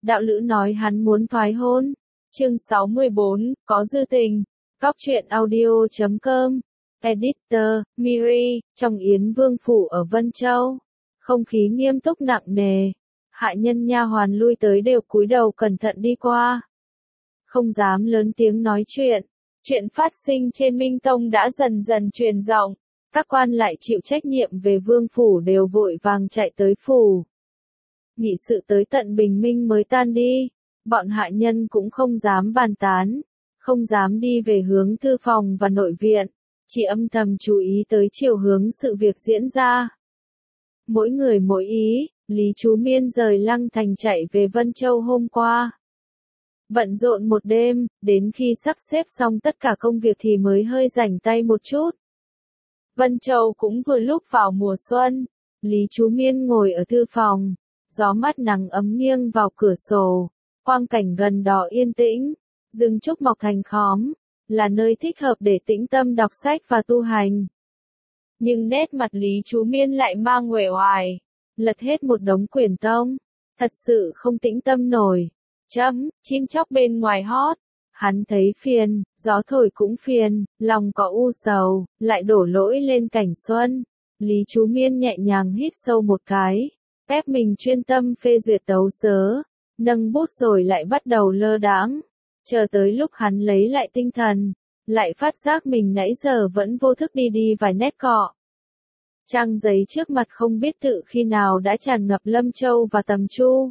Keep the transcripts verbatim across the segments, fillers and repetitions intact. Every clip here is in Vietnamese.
đạo lữ nói hắn muốn thoái hôn. Chương sáu mươi bốn, có dư tình. Cóc truyện audio chấm com. Editor, Miri, trong Yến Vương Phủ ở Vân Châu. Không khí nghiêm túc nặng nề. Hạ nhân nha hoàn lui tới đều cúi đầu cẩn thận đi qua. Không dám lớn tiếng nói chuyện. Chuyện phát sinh trên Minh Tông đã dần dần truyền rộng. Các quan lại chịu trách nhiệm về Vương Phủ đều vội vàng chạy tới phủ. Nghị sự tới tận bình minh mới tan đi. Bọn hạ nhân cũng không dám bàn tán. Không dám đi về hướng thư phòng và nội viện. Chỉ âm thầm chú ý tới chiều hướng sự việc diễn ra. Mỗi người mỗi ý, Lý Chú Miên rời Lăng Thành chạy về Vân Châu hôm qua. Bận rộn một đêm, đến khi sắp xếp xong tất cả công việc thì mới hơi rảnh tay một chút. Vân Châu cũng vừa lúc vào mùa xuân. Lý Chú Miên ngồi ở thư phòng. Gió mát nắng ấm nghiêng vào cửa sổ. Quang cảnh gần đó yên tĩnh. Rừng trúc mọc thành khóm. Là nơi thích hợp để tĩnh tâm đọc sách và tu hành. Nhưng nét mặt Lý Chú Miên lại mang uể oải. Lật hết một đống quyển tông. Thật sự không tĩnh tâm nổi. Chấm, chim chóc bên ngoài hót. Hắn thấy phiền, gió thổi cũng phiền, lòng có u sầu, lại đổ lỗi lên cảnh xuân. Lý Chú Miên nhẹ nhàng hít sâu một cái. Ép mình chuyên tâm phê duyệt tấu sớ. Nâng bút rồi lại bắt đầu lơ đãng. Chờ tới lúc hắn lấy lại tinh thần. Lại phát giác mình nãy giờ vẫn vô thức đi đi vài nét cọ. Trang giấy trước mặt không biết tự khi nào đã tràn ngập Lâm Châu và Tầm Chu.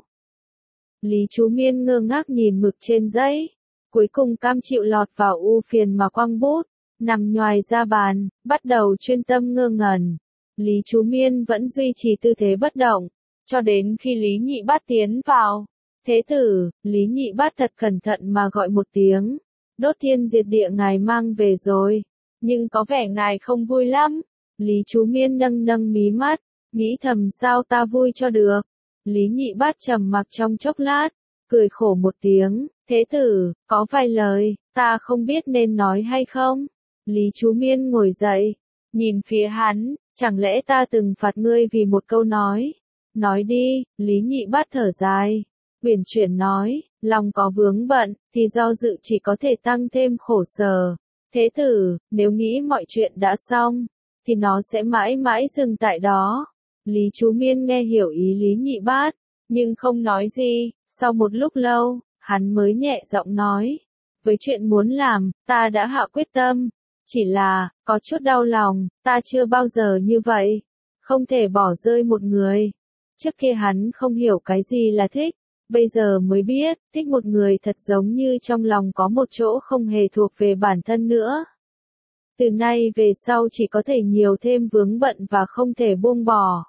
Lý Chú Miên ngơ ngác nhìn mực trên giấy. Cuối cùng cam chịu lọt vào u phiền mà quăng bút. Nằm nhoài ra bàn, bắt đầu chuyên tâm ngơ ngẩn. Lý Chú Miên vẫn duy trì tư thế bất động. Cho đến khi Lý Nhị Bát tiến vào. Thế tử, Lý Nhị Bát thật cẩn thận mà gọi một tiếng. Đốt thiên diệt địa ngài mang về rồi. Nhưng có vẻ ngài không vui lắm. Lý Chú Miên nâng nâng mí mắt. Nghĩ thầm sao ta vui cho được. Lý Nhị Bát trầm mặc trong chốc lát. Cười khổ một tiếng. Thế tử, có vài lời, ta không biết nên nói hay không. Lý Chú Miên ngồi dậy. Nhìn phía hắn, chẳng lẽ ta từng phạt ngươi vì một câu nói. Nói đi, Lý Nhị Bát thở dài. Uyển chuyển nói, lòng có vướng bận, thì do dự chỉ có thể tăng thêm khổ sở. Thế tử, nếu nghĩ mọi chuyện đã xong, thì nó sẽ mãi mãi dừng tại đó. Lý Chú Miên nghe hiểu ý Lý Nhị Bát, nhưng không nói gì. Sau một lúc lâu, hắn mới nhẹ giọng nói. Với chuyện muốn làm, ta đã hạ quyết tâm. Chỉ là, có chút đau lòng, ta chưa bao giờ như vậy. Không thể bỏ rơi một người. Trước kia hắn không hiểu cái gì là thích. Bây giờ mới biết, thích một người thật giống như trong lòng có một chỗ không hề thuộc về bản thân nữa. Từ nay về sau chỉ có thể nhiều thêm vướng bận và không thể buông bỏ.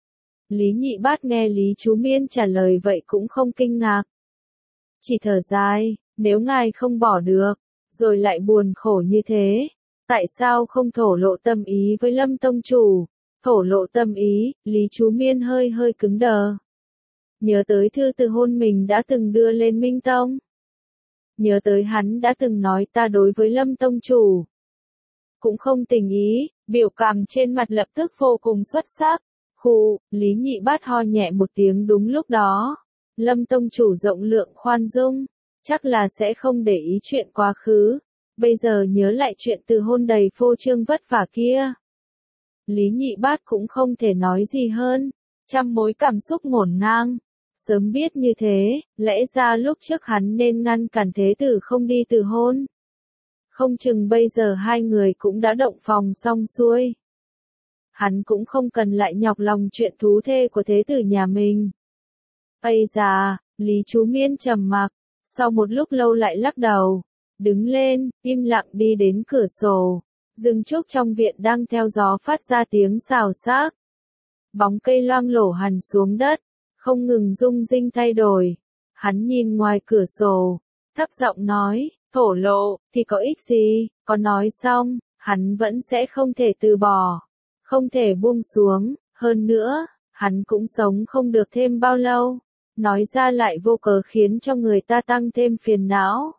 Lý Nhị Bát nghe Lý Chú Miên trả lời vậy cũng không kinh ngạc. Chỉ thở dài, nếu ngài không bỏ được, rồi lại buồn khổ như thế, tại sao không thổ lộ tâm ý với Lâm Tông Chủ? Thổ lộ tâm ý, Lý Chú Miên hơi hơi cứng đờ. Nhớ tới thư từ hôn mình đã từng đưa lên Minh Tông. Nhớ tới hắn đã từng nói ta đối với Lâm Tông Chủ. Cũng không tình ý, biểu cảm trên mặt lập tức vô cùng xuất sắc. Khụ, Lý Nhị Bát ho nhẹ một tiếng đúng lúc đó. Lâm Tông Chủ rộng lượng khoan dung, chắc là sẽ không để ý chuyện quá khứ. Bây giờ nhớ lại chuyện từ hôn đầy phô trương vất vả kia. Lý Nhị Bát cũng không thể nói gì hơn. Trăm mối cảm xúc ngổn ngang. Sớm biết như thế, lẽ ra lúc trước hắn nên ngăn cản thế tử không đi từ hôn. Không chừng bây giờ hai người cũng đã động phòng xong xuôi. Hắn cũng không cần lại nhọc lòng chuyện thú thê của thế tử nhà mình. Ây da, Lý Chú Miên trầm mặc, sau một lúc lâu lại lắc đầu, đứng lên, im lặng đi đến cửa sổ. Rừng trúc trong viện đang theo gió phát ra tiếng xào xạc. Bóng cây loang lổ hằn xuống đất, không ngừng rung rinh thay đổi. Hắn nhìn ngoài cửa sổ, thấp giọng nói, thổ lộ, thì có ích gì, có nói xong, hắn vẫn sẽ không thể từ bỏ, không thể buông xuống, hơn nữa, hắn cũng sống không được thêm bao lâu, nói ra lại vô cớ khiến cho người ta tăng thêm phiền não.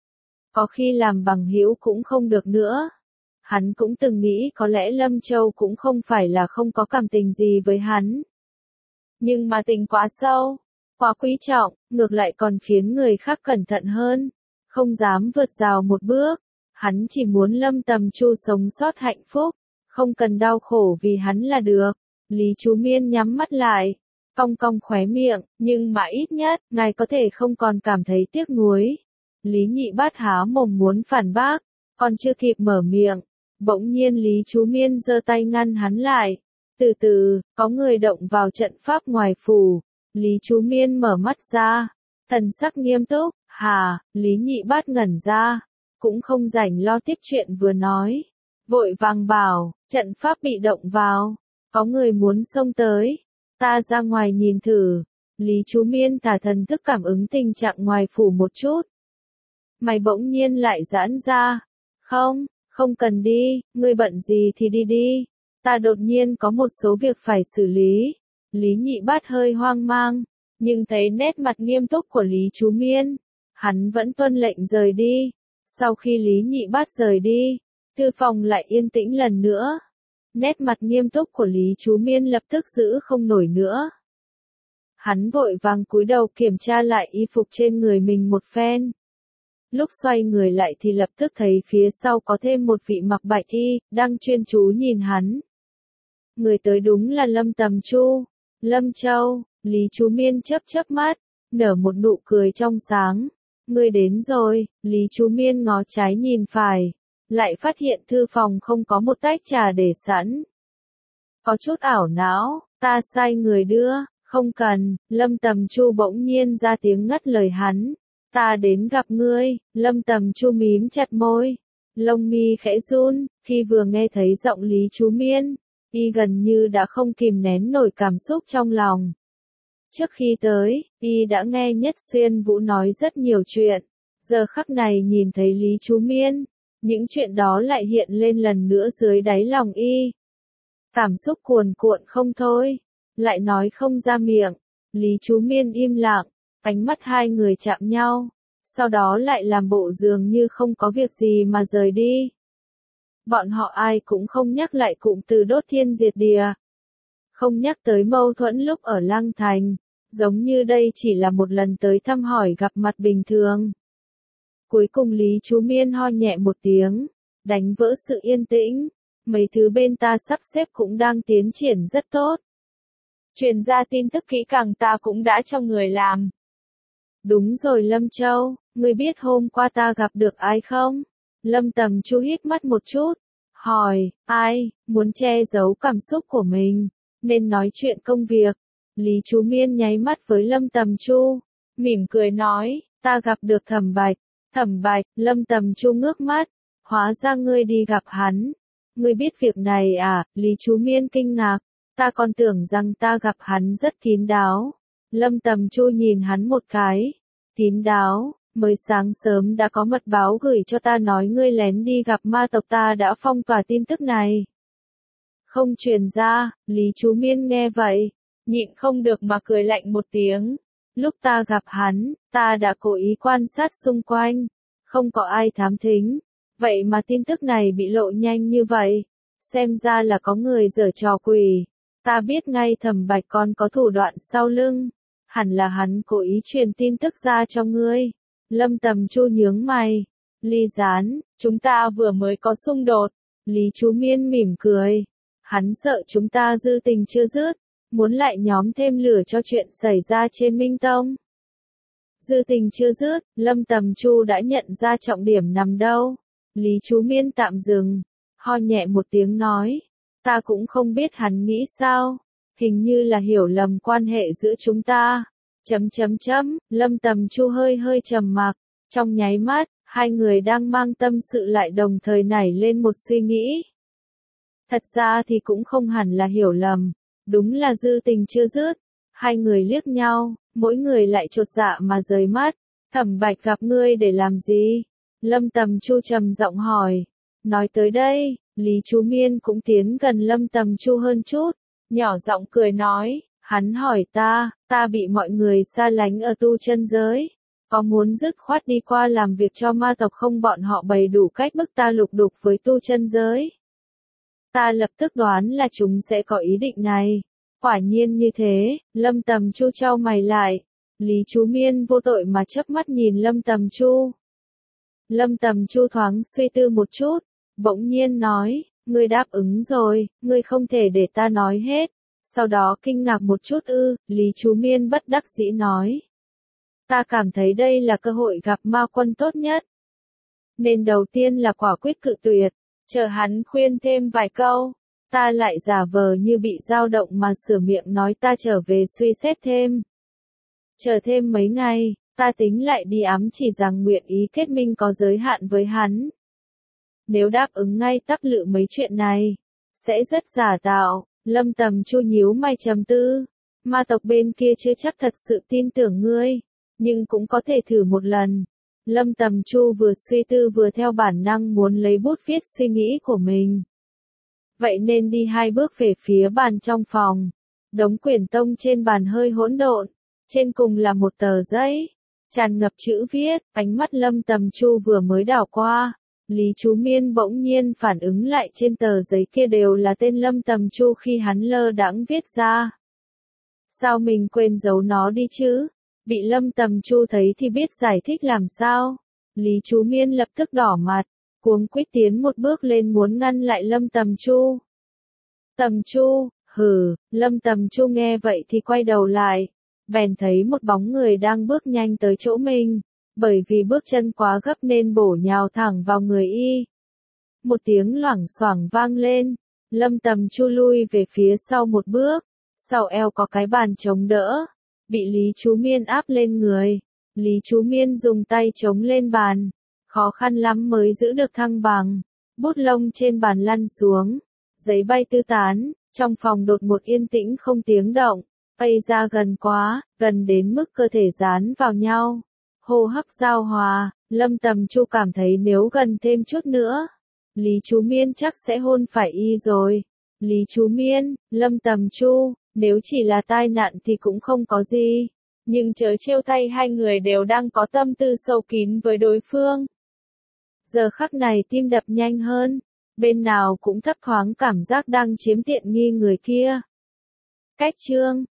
Có khi làm bằng hữu cũng không được nữa. Hắn cũng từng nghĩ có lẽ Lâm Châu cũng không phải là không có cảm tình gì với hắn. Nhưng mà tình quá sâu, quá quý trọng, ngược lại còn khiến người khác cẩn thận hơn, không dám vượt rào một bước. Hắn chỉ muốn Lâm Tầm Chu sống sót hạnh phúc, không cần đau khổ vì hắn là được. Lý Chú Miên nhắm mắt lại, cong cong khóe miệng, nhưng mà ít nhất, ngài có thể không còn cảm thấy tiếc nuối. Lý Nhị Bát há mồm muốn phản bác, còn chưa kịp mở miệng, bỗng nhiên Lý Chú Miên giơ tay ngăn hắn lại. Từ từ, có người động vào trận pháp ngoài phủ. Lý Chú Miên mở mắt ra, thần sắc nghiêm túc. Hà, Lý Nhị Bát ngẩn ra, cũng không rảnh lo tiếp chuyện vừa nói, vội vàng bảo, trận pháp bị động vào, có người muốn xông tới, ta ra ngoài nhìn thử. Lý Chú Miên thả thần thức cảm ứng tình trạng ngoài phủ một chút. Mày bỗng nhiên lại giãn ra, không, không cần đi, ngươi bận gì thì đi đi, ta đột nhiên có một số việc phải xử lý. Lý Nhị Bát hơi hoang mang, nhưng thấy nét mặt nghiêm túc của Lý Chú Miên, hắn vẫn tuân lệnh rời đi. Sau khi Lý Nhị Bát rời đi, thư phòng lại yên tĩnh lần nữa. Nét mặt nghiêm túc của Lý Chú Miên lập tức giữ không nổi nữa. Hắn vội vàng cúi đầu kiểm tra lại y phục trên người mình một phen. Lúc xoay người lại thì lập tức thấy phía sau có thêm một vị mặc bạch y, đang chuyên chú nhìn hắn. Người tới đúng là Lâm Tầm Chu. Lâm Châu, Lý Chú Miên chớp chớp mắt, nở một nụ cười trong sáng. Ngươi đến rồi. Lý Chú Miên ngó trái nhìn phải, lại phát hiện thư phòng không có một tách trà để sẵn. Có chút ảo não, ta sai người đưa, không cần. Lâm Tầm Chu bỗng nhiên ra tiếng ngắt lời hắn. Ta đến gặp ngươi. Lâm Tầm Chu mím chặt môi, lông mi khẽ run, khi vừa nghe thấy giọng Lý Chú Miên, y gần như đã không kìm nén nổi cảm xúc trong lòng. Trước khi tới, y đã nghe Nhất Xuyên Vũ nói rất nhiều chuyện, giờ khắc này nhìn thấy Lý Chú Miên, những chuyện đó lại hiện lên lần nữa dưới đáy lòng y. Cảm xúc cuồn cuộn không thôi, lại nói không ra miệng. Lý Chú Miên im lặng, ánh mắt hai người chạm nhau, sau đó lại làm bộ dường như không có việc gì mà rời đi. Bọn họ ai cũng không nhắc lại cụm từ đốt thiên diệt địa, không nhắc tới mâu thuẫn lúc ở Lăng Thành, giống như đây chỉ là một lần tới thăm hỏi gặp mặt bình thường. Cuối cùng Lý Chú Miên ho nhẹ một tiếng, đánh vỡ sự yên tĩnh, mấy thứ bên ta sắp xếp cũng đang tiến triển rất tốt. Truyền ra tin tức kỹ càng ta cũng đã cho người làm. Đúng rồi Lâm Châu, ngươi biết hôm qua ta gặp được ai không? Lâm Tầm Chu hít mắt một chút, hỏi, ai, muốn che giấu cảm xúc của mình, nên nói chuyện công việc. Lý Chú Miên nháy mắt với Lâm Tầm Chu, mỉm cười nói, ta gặp được Thẩm Bạch. Thẩm Bạch. Lâm Tầm Chu ngước mắt, hóa ra ngươi đi gặp hắn. Ngươi biết việc này à? Lý Chú Miên kinh ngạc, ta còn tưởng rằng ta gặp hắn rất kín đáo. Lâm Tầm Chu nhìn hắn một cái, kín đáo, mới sáng sớm đã có mật báo gửi cho ta nói ngươi lén đi gặp ma tộc, ta đã phong tỏa tin tức này, không truyền ra. Lý Chú Miên nghe vậy, nhịn không được mà cười lạnh một tiếng. Lúc ta gặp hắn, ta đã cố ý quan sát xung quanh, không có ai thám thính, vậy mà tin tức này bị lộ nhanh như vậy, xem ra là có người giở trò quỷ. Ta biết ngay Thẩm Bạch còn có thủ đoạn sau lưng, hẳn là hắn cố ý truyền tin tức ra cho ngươi. Lâm Tầm Chu nhướng mày, Ly Gián, chúng ta vừa mới có xung đột. Lý Chú Miên mỉm cười, hắn sợ chúng ta dư tình chưa dứt, muốn lại nhóm thêm lửa cho chuyện xảy ra trên Minh Tông. Dư tình chưa dứt, Lâm Tầm Chu đã nhận ra trọng điểm nằm đâu. Lý Chú Miên tạm dừng, ho nhẹ một tiếng nói, ta cũng không biết hắn nghĩ sao, hình như là hiểu lầm quan hệ giữa chúng ta. Chấm chấm chấm, Lâm Tầm Chu hơi hơi trầm mặc, trong nháy mắt, hai người đang mang tâm sự lại đồng thời nảy lên một suy nghĩ. Thật ra thì cũng không hẳn là hiểu lầm, đúng là dư tình chưa dứt. Hai người liếc nhau, mỗi người lại chột dạ mà rời mắt. Thẩm Bạch gặp ngươi để làm gì? Lâm Tầm Chu trầm giọng hỏi. Nói tới đây, Lý Chú Miên cũng tiến gần Lâm Tầm Chu hơn chút, nhỏ giọng cười nói, hắn hỏi ta, ta bị mọi người xa lánh ở tu chân giới, có muốn dứt khoát đi qua làm việc cho ma tộc không? Bọn họ bày đủ cách bức ta lục đục với tu chân giới. Ta lập tức đoán là chúng sẽ có ý định này. Quả nhiên như thế. Lâm Tầm Chu chau mày lại, Lý Chú Miên vô tội mà chớp mắt nhìn Lâm Tầm Chu. Lâm Tầm Chu thoáng suy tư một chút, bỗng nhiên nói, ngươi đáp ứng rồi, ngươi không thể để ta nói hết. Sau đó kinh ngạc một chút ư, Lý Chú Miên bất đắc dĩ nói. Ta cảm thấy đây là cơ hội gặp ma quân tốt nhất. Nên đầu tiên là quả quyết cự tuyệt, chờ hắn khuyên thêm vài câu, ta lại giả vờ như bị dao động mà sửa miệng nói ta trở về suy xét thêm. Chờ thêm mấy ngày, ta tính lại đi ám chỉ rằng nguyện ý kết minh có giới hạn với hắn. Nếu đáp ứng ngay tắp lự mấy chuyện này, sẽ rất giả tạo. Lâm Tầm Chu nhíu mày trầm tư, ma tộc bên kia chưa chắc thật sự tin tưởng ngươi, nhưng cũng có thể thử một lần. Lâm Tầm Chu vừa suy tư vừa theo bản năng muốn lấy bút viết suy nghĩ của mình. Vậy nên đi hai bước về phía bàn trong phòng. Đống quyển tông trên bàn hơi hỗn độn, trên cùng là một tờ giấy, tràn ngập chữ viết, ánh mắt Lâm Tầm Chu vừa mới đảo qua. Lý Chú Miên bỗng nhiên phản ứng lại trên tờ giấy kia đều là tên Lâm Tầm Chu khi hắn lơ đãng viết ra. Sao mình quên giấu nó đi chứ? Bị Lâm Tầm Chu thấy thì biết giải thích làm sao? Lý Chú Miên lập tức đỏ mặt, cuống quýt tiến một bước lên muốn ngăn lại Lâm Tầm Chu. Tầm Chu, hừ, Lâm Tầm Chu nghe vậy thì quay đầu lại, bèn thấy một bóng người đang bước nhanh tới chỗ mình. Bởi vì bước chân quá gấp nên bổ nhào thẳng vào người y. Một tiếng loảng xoảng vang lên, Lâm Tầm Chu lui về phía sau một bước, sau eo có cái bàn chống đỡ, bị Lý Chú Miên áp lên người. Lý Chú Miên dùng tay chống lên bàn, khó khăn lắm mới giữ được thăng bằng, bút lông trên bàn lăn xuống, giấy bay tứ tán, trong phòng đột một yên tĩnh không tiếng động, bay ra gần quá, gần đến mức cơ thể dán vào nhau. Hô hấp giao hòa, Lâm Tầm Chu cảm thấy nếu gần thêm chút nữa, Lý Chú Miên chắc sẽ hôn phải y rồi. Lý Chú Miên, Lâm Tầm Chu, nếu chỉ là tai nạn thì cũng không có gì, nhưng chớ trêu thay hai người đều đang có tâm tư sâu kín với đối phương. Giờ khắc này tim đập nhanh hơn, bên nào cũng thấp thoáng cảm giác đang chiếm tiện nghi người kia. Cách chương